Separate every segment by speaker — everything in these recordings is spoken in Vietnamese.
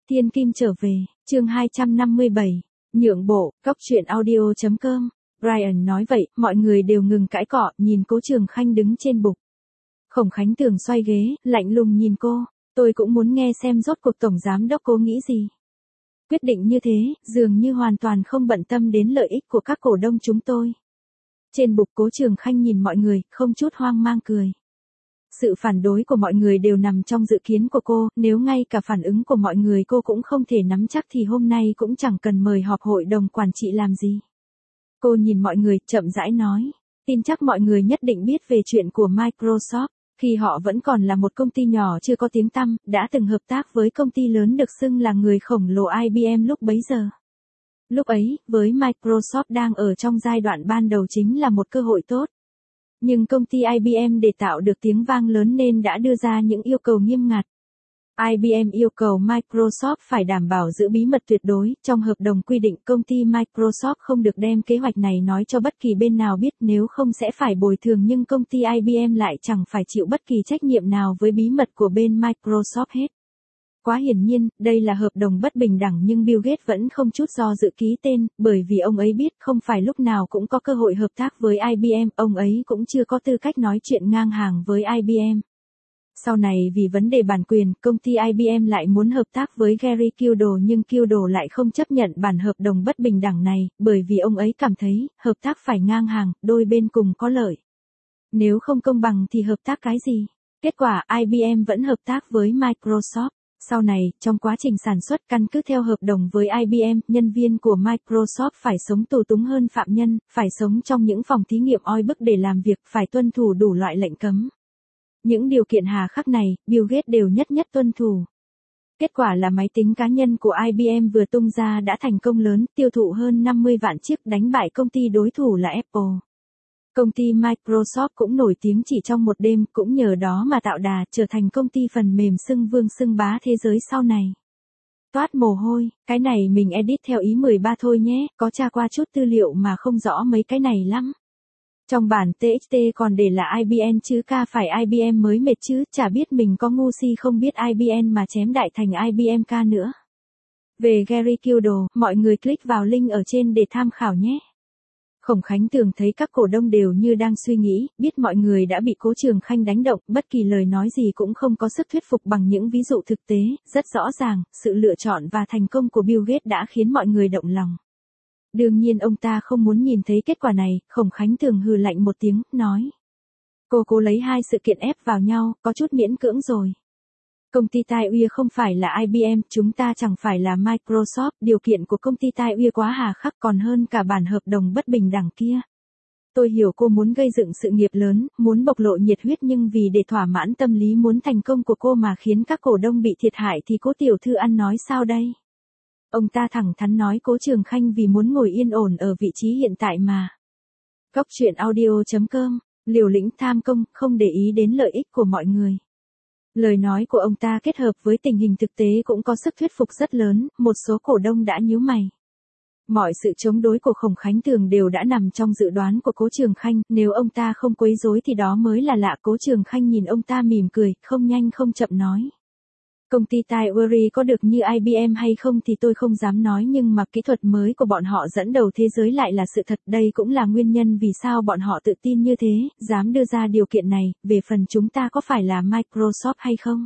Speaker 1: Thiên Kim trở về, chương 257, nhượng bộ, cóc truyện audio.com. Brian nói vậy, mọi người đều ngừng cãi cọ, nhìn Cố Trường Khanh đứng trên bục. Khổng Khánh Tường xoay ghế, lạnh lùng nhìn cô, tôi cũng muốn nghe xem rốt cuộc Tổng Giám Đốc Cố nghĩ gì. Quyết định như thế, dường như hoàn toàn không bận tâm đến lợi ích của các cổ đông chúng tôi. Trên bục Cố Trường Khanh nhìn mọi người, không chút hoang mang cười. Sự phản đối của mọi người đều nằm trong dự kiến của cô, nếu ngay cả phản ứng của mọi người cô cũng không thể nắm chắc thì hôm nay cũng chẳng cần mời họp hội đồng quản trị làm gì. Cô nhìn mọi người, chậm rãi nói, tin chắc mọi người nhất định biết về chuyện của Microsoft, khi họ vẫn còn là một công ty nhỏ chưa có tiếng tăm, đã từng hợp tác với công ty lớn được xưng là người khổng lồ IBM lúc bấy giờ. Lúc ấy, với Microsoft đang ở trong giai đoạn ban đầu chính là một cơ hội tốt. Nhưng công ty IBM để tạo được tiếng vang lớn nên đã đưa ra những yêu cầu nghiêm ngặt. IBM yêu cầu Microsoft phải đảm bảo giữ bí mật tuyệt đối, trong hợp đồng quy định công ty Microsoft không được đem kế hoạch này nói cho bất kỳ bên nào biết nếu không sẽ phải bồi thường, nhưng công ty IBM lại chẳng phải chịu bất kỳ trách nhiệm nào với bí mật của bên Microsoft hết. Quá hiển nhiên, đây là hợp đồng bất bình đẳng nhưng Bill Gates vẫn không chút do dự ký tên, bởi vì ông ấy biết không phải lúc nào cũng có cơ hội hợp tác với IBM, ông ấy cũng chưa có tư cách nói chuyện ngang hàng với IBM. Sau này vì vấn đề bản quyền, công ty IBM lại muốn hợp tác với Gary Kildall nhưng Kildall lại không chấp nhận bản hợp đồng bất bình đẳng này, bởi vì ông ấy cảm thấy, hợp tác phải ngang hàng, đôi bên cùng có lợi. Nếu không công bằng thì hợp tác cái gì? Kết quả IBM vẫn hợp tác với Microsoft. Sau này, trong quá trình sản xuất căn cứ theo hợp đồng với IBM, nhân viên của Microsoft phải sống tù túng hơn phạm nhân, phải sống trong những phòng thí nghiệm oi bức để làm việc, phải tuân thủ đủ loại lệnh cấm. Những điều kiện hà khắc này, Bill Gates đều nhất tuân thủ. Kết quả là máy tính cá nhân của IBM vừa tung ra đã thành công lớn, tiêu thụ hơn 50 vạn chiếc, đánh bại công ty đối thủ là Apple. Công ty Microsoft cũng nổi tiếng chỉ trong một đêm, cũng nhờ đó mà tạo đà, trở thành công ty phần mềm xưng vương xưng bá thế giới sau này. Toát mồ hôi, cái này mình edit theo ý 13 thôi nhé, có tra qua chút tư liệu mà không rõ mấy cái này lắm. Trong bản TXT còn để là IBM chứ K phải IBM mới mệt chứ, chả biết mình có ngu si không biết IBM mà chém đại thành IBM K nữa. Về Gary Kildall, mọi người click vào link ở trên để tham khảo nhé. Khổng Khánh Tường thấy các cổ đông đều như đang suy nghĩ, biết mọi người đã bị Cố Trường Khanh đánh động, bất kỳ lời nói gì cũng không có sức thuyết phục bằng những ví dụ thực tế, rất rõ ràng, sự lựa chọn và thành công của Bill Gates đã khiến mọi người động lòng. Đương nhiên ông ta không muốn nhìn thấy kết quả này, Khổng Khánh Tường hừ lạnh một tiếng, nói. Cô cố lấy hai sự kiện ép vào nhau, có chút miễn cưỡng rồi. Công ty Tai Uy không phải là IBM, chúng ta chẳng phải là Microsoft, điều kiện của công ty Tai Uy quá hà khắc còn hơn cả bản hợp đồng bất bình đẳng kia. Tôi hiểu cô muốn gây dựng sự nghiệp lớn, muốn bộc lộ nhiệt huyết nhưng vì để thỏa mãn tâm lý muốn thành công của cô mà khiến các cổ đông bị thiệt hại thì Cố tiểu thư ăn nói sao đây? Ông ta thẳng thắn nói Cố Trường Khanh vì muốn ngồi yên ổn ở vị trí hiện tại mà. Cóc truyện audio.com, liều lĩnh tham công, không để ý đến lợi ích của mọi người. Lời nói của ông ta kết hợp với tình hình thực tế cũng có sức thuyết phục rất lớn, một số cổ đông đã nhíu mày. Mọi sự chống đối của Khổng Khánh Tường đều đã nằm trong dự đoán của Cố Trường Khanh, nếu ông ta không quấy rối thì đó mới là lạ. Cố Trường Khanh nhìn ông ta mỉm cười, không nhanh không chậm nói. Công ty Taiwan có được như IBM hay không thì tôi không dám nói nhưng mà kỹ thuật mới của bọn họ dẫn đầu thế giới lại là sự thật. Đây cũng là nguyên nhân vì sao bọn họ tự tin như thế, dám đưa ra điều kiện này, về phần chúng ta có phải là Microsoft hay không?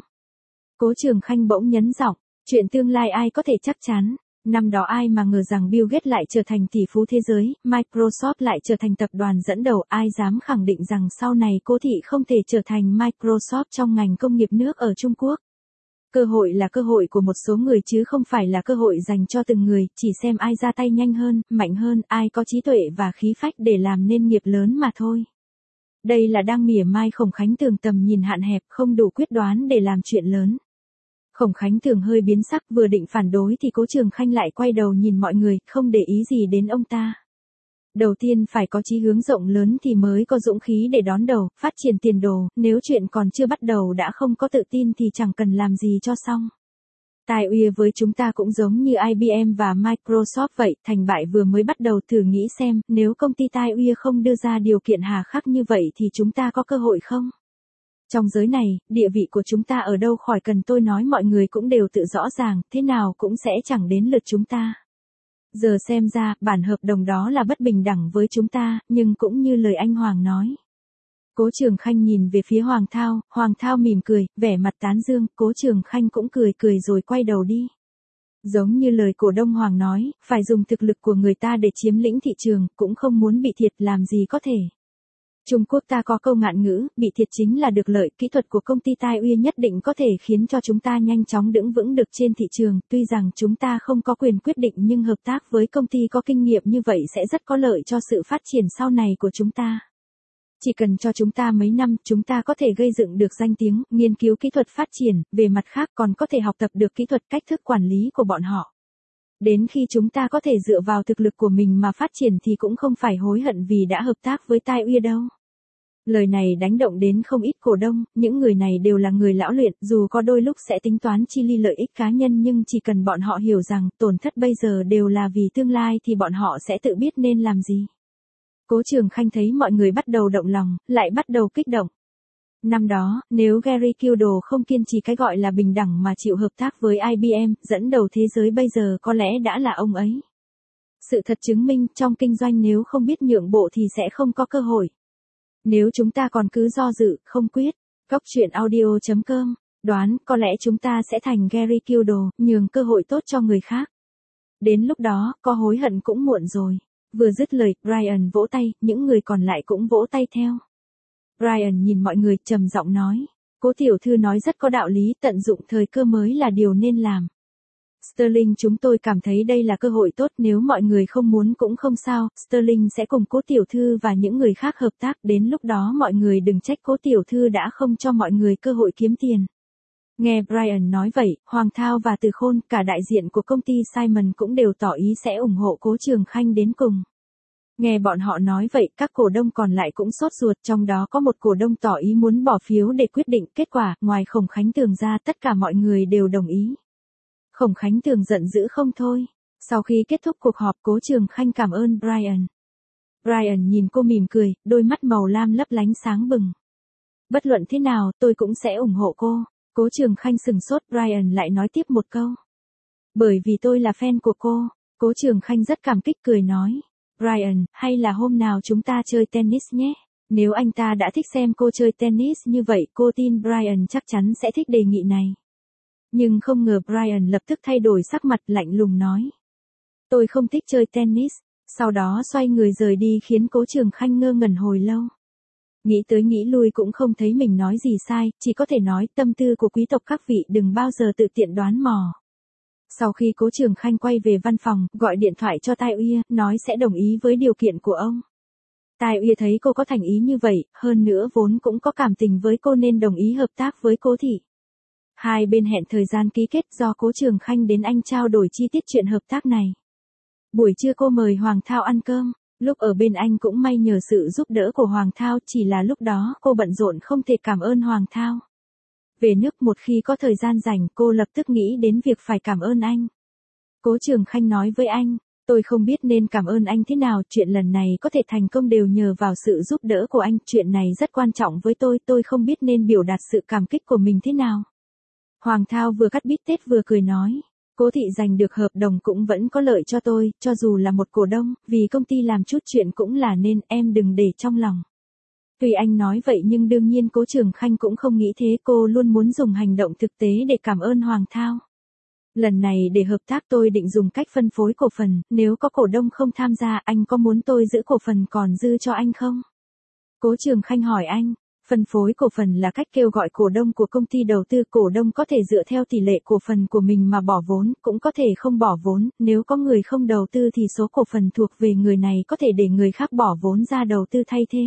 Speaker 1: Cố Trường Khanh bỗng nhấn giọng, chuyện tương lai ai có thể chắc chắn. Năm đó ai mà ngờ rằng Bill Gates lại trở thành tỷ phú thế giới, Microsoft lại trở thành tập đoàn dẫn đầu, ai dám khẳng định rằng sau này Cố thị không thể trở thành Microsoft trong ngành công nghiệp nước ở Trung Quốc. Cơ hội là cơ hội của một số người chứ không phải là cơ hội dành cho từng người, chỉ xem ai ra tay nhanh hơn, mạnh hơn, ai có trí tuệ và khí phách để làm nên nghiệp lớn mà thôi. Đây là đang mỉa mai Khổng Khánh Tường tầm nhìn hạn hẹp, không đủ quyết đoán để làm chuyện lớn. Khổng Khánh Tường hơi biến sắc, vừa định phản đối thì Cố Trường Khanh lại quay đầu nhìn mọi người, không để ý gì đến ông ta. Đầu tiên phải có chí hướng rộng lớn thì mới có dũng khí để đón đầu, phát triển tiền đồ, nếu chuyện còn chưa bắt đầu đã không có tự tin thì chẳng cần làm gì cho xong. Tai Uy với chúng ta cũng giống như IBM và Microsoft vậy, thành bại vừa mới bắt đầu, thử nghĩ xem, nếu công ty Tai Uy không đưa ra điều kiện hà khắc như vậy thì chúng ta có cơ hội không? Trong giới này, địa vị của chúng ta ở đâu khỏi cần tôi nói, mọi người cũng đều tự rõ ràng, thế nào cũng sẽ chẳng đến lượt chúng ta. Giờ xem ra, bản hợp đồng đó là bất bình đẳng với chúng ta, nhưng cũng như lời anh Hoàng nói. Cố Trường Khanh nhìn về phía Hoàng Thao mỉm cười, vẻ mặt tán dương, Cố Trường Khanh cũng cười cười rồi quay đầu đi. Giống như lời cổ đông Hoàng nói, phải dùng thực lực của người ta để chiếm lĩnh thị trường, cũng không muốn bị thiệt làm gì có thể. Trung Quốc ta có câu ngạn ngữ, bị thiệt chính là được lợi, kỹ thuật của công ty Tai Uy nhất định có thể khiến cho chúng ta nhanh chóng đứng vững được trên thị trường, tuy rằng chúng ta không có quyền quyết định nhưng hợp tác với công ty có kinh nghiệm như vậy sẽ rất có lợi cho sự phát triển sau này của chúng ta. Chỉ cần cho chúng ta mấy năm, chúng ta có thể gây dựng được danh tiếng, nghiên cứu kỹ thuật phát triển, về mặt khác còn có thể học tập được kỹ thuật cách thức quản lý của bọn họ. Đến khi chúng ta có thể dựa vào thực lực của mình mà phát triển thì cũng không phải hối hận vì đã hợp tác với Tai Uy đâu. Lời này đánh động đến không ít cổ đông, những người này đều là người lão luyện, dù có đôi lúc sẽ tính toán chi ly lợi ích cá nhân nhưng chỉ cần bọn họ hiểu rằng tổn thất bây giờ đều là vì tương lai thì bọn họ sẽ tự biết nên làm gì. Cố Trường Khanh thấy mọi người bắt đầu động lòng, lại bắt đầu kích động. Năm đó, nếu Gary Kildall không kiên trì cái gọi là bình đẳng mà chịu hợp tác với IBM, dẫn đầu thế giới bây giờ có lẽ đã là ông ấy. Sự thật chứng minh trong kinh doanh nếu không biết nhượng bộ thì sẽ không có cơ hội. Nếu chúng ta còn cứ do dự, không quyết, Goctruyện.audio.com, đoán có lẽ chúng ta sẽ thành Gary Kildall, nhường cơ hội tốt cho người khác. Đến lúc đó, có hối hận cũng muộn rồi. Vừa dứt lời, Brian vỗ tay, những người còn lại cũng vỗ tay theo. Brian nhìn mọi người, trầm giọng nói, Cố tiểu thư nói rất có đạo lý, tận dụng thời cơ mới là điều nên làm. Sterling, chúng tôi cảm thấy đây là cơ hội tốt, nếu mọi người không muốn cũng không sao, Sterling sẽ cùng Cố tiểu thư và những người khác hợp tác, đến lúc đó mọi người đừng trách Cố tiểu thư đã không cho mọi người cơ hội kiếm tiền. Nghe Brian nói vậy, Hoàng Thao và Từ Khôn, cả đại diện của công ty Simon cũng đều tỏ ý sẽ ủng hộ Cố Trường Khanh đến cùng. Nghe bọn họ nói vậy, các cổ đông còn lại cũng sốt ruột, trong đó có một cổ đông tỏ ý muốn bỏ phiếu để quyết định, kết quả, ngoài Khổng Khánh Tường ra tất cả mọi người đều đồng ý. Khổng Khánh Tường giận dữ không thôi. Sau khi kết thúc cuộc họp, Cố Trường Khanh cảm ơn Brian. Brian nhìn cô mỉm cười, đôi mắt màu lam lấp lánh sáng bừng. Bất luận thế nào, tôi cũng sẽ ủng hộ cô. Cố Trường Khanh sừng sốt, Brian lại nói tiếp một câu. Bởi vì tôi là fan của cô. Cố Trường Khanh rất cảm kích cười nói. Brian, hay là hôm nào chúng ta chơi tennis nhé. Nếu anh ta đã thích xem cô chơi tennis như vậy, cô tin Brian chắc chắn sẽ thích đề nghị này. Nhưng không ngờ Brian lập tức thay đổi sắc mặt, lạnh lùng nói. Tôi không thích chơi tennis. Sau đó xoay người rời đi khiến Cố Trường Khanh ngơ ngẩn hồi lâu. Nghĩ tới nghĩ lui cũng không thấy mình nói gì sai, chỉ có thể nói tâm tư của quý tộc các vị đừng bao giờ tự tiện đoán mò. Sau khi Cố Trường Khanh quay về văn phòng, gọi điện thoại cho Tai Uy, nói sẽ đồng ý với điều kiện của ông. Tai Uy thấy cô có thành ý như vậy, hơn nữa vốn cũng có cảm tình với cô nên đồng ý hợp tác với Cố thị. Hai bên hẹn thời gian ký kết, do Cố Trường Khanh đến Anh trao đổi chi tiết chuyện hợp tác này. Buổi trưa cô mời Hoàng Thao ăn cơm. Lúc ở bên anh cũng may nhờ sự giúp đỡ của Hoàng Thao, chỉ là lúc đó cô bận rộn không thể cảm ơn Hoàng Thao. Về nước một khi có thời gian rảnh, cô lập tức nghĩ đến việc phải cảm ơn anh. Cố Trường Khanh nói với anh, tôi không biết nên cảm ơn anh thế nào, chuyện lần này có thể thành công đều nhờ vào sự giúp đỡ của anh, chuyện này rất quan trọng với tôi không biết nên biểu đạt sự cảm kích của mình thế nào. Hoàng Thao vừa cắt bít tết vừa cười nói. Cố thị giành được hợp đồng cũng vẫn có lợi cho tôi, cho dù là một cổ đông, vì công ty làm chút chuyện cũng là nên, em đừng để trong lòng. Tuy anh nói vậy nhưng đương nhiên Cố Trường Khanh cũng không nghĩ thế, cô luôn muốn dùng hành động thực tế để cảm ơn Hoàng Thao. Lần này để hợp tác tôi định dùng cách phân phối cổ phần, nếu có cổ đông không tham gia, anh có muốn tôi giữ cổ phần còn dư cho anh không? Cố Trường Khanh hỏi anh. Phân phối cổ phần là cách kêu gọi cổ đông của công ty đầu tư, cổ đông có thể dựa theo tỷ lệ cổ phần của mình mà bỏ vốn, cũng có thể không bỏ vốn, nếu có người không đầu tư thì số cổ phần thuộc về người này có thể để người khác bỏ vốn ra đầu tư thay thế.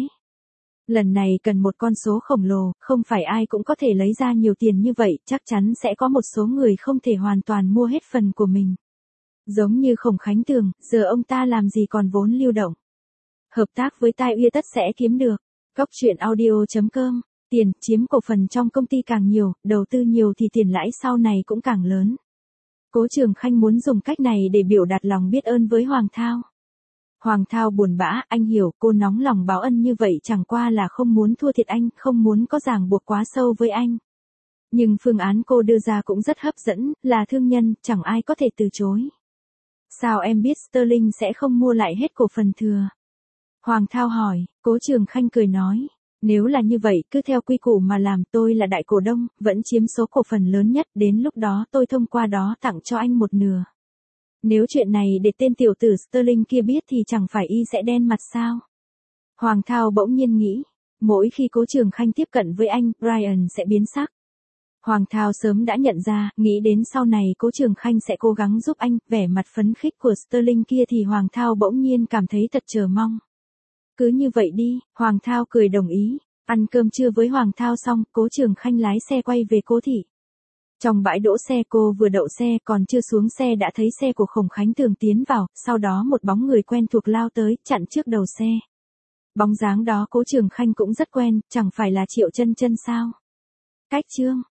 Speaker 1: Lần này cần một con số khổng lồ, không phải ai cũng có thể lấy ra nhiều tiền như vậy, chắc chắn sẽ có một số người không thể hoàn toàn mua hết phần của mình. Giống như Khổng Khánh Tường, giờ ông ta làm gì còn vốn lưu động. Hợp tác với Tai Uy tất sẽ kiếm được. Goctruyện.audio.com, tiền, chiếm cổ phần trong công ty càng nhiều, đầu tư nhiều thì tiền lãi sau này cũng càng lớn. Cố Trường Khanh muốn dùng cách này để biểu đạt lòng biết ơn với Hoàng Thao. Hoàng Thao buồn bã, anh hiểu cô nóng lòng báo ân như vậy chẳng qua là không muốn thua thiệt anh, không muốn có ràng buộc quá sâu với anh. Nhưng phương án cô đưa ra cũng rất hấp dẫn, là thương nhân, chẳng ai có thể từ chối. Sao em biết Sterling sẽ không mua lại hết cổ phần thừa? Hoàng Thao hỏi, Cố Trường Khanh cười nói. Nếu là như vậy, cứ theo quy củ mà làm, tôi là đại cổ đông, vẫn chiếm số cổ phần lớn nhất, đến lúc đó tôi thông qua đó tặng cho anh một nửa. Nếu chuyện này để tên tiểu tử Sterling kia biết thì chẳng phải y sẽ đen mặt sao? Hoàng Thao bỗng nhiên nghĩ, mỗi khi Cố Trường Khanh tiếp cận với anh, Brian sẽ biến sắc. Hoàng Thao sớm đã nhận ra, nghĩ đến sau này Cố Trường Khanh sẽ cố gắng giúp anh, vẻ mặt phấn khích của Sterling kia thì Hoàng Thao bỗng nhiên cảm thấy thật chờ mong. Cứ như vậy đi, Hoàng Thao cười đồng ý. Ăn cơm trưa với Hoàng Thao xong, Cố Trường Khanh lái xe quay về Cố thị. Trong bãi đỗ xe cô vừa đậu xe còn chưa xuống xe đã thấy xe của Khổng Khánh Tường tiến vào, sau đó một bóng người quen thuộc lao tới, chặn trước đầu xe. Bóng dáng đó Cố Trường Khanh cũng rất quen, chẳng phải là Triệu Chân Chân sao? Cách chương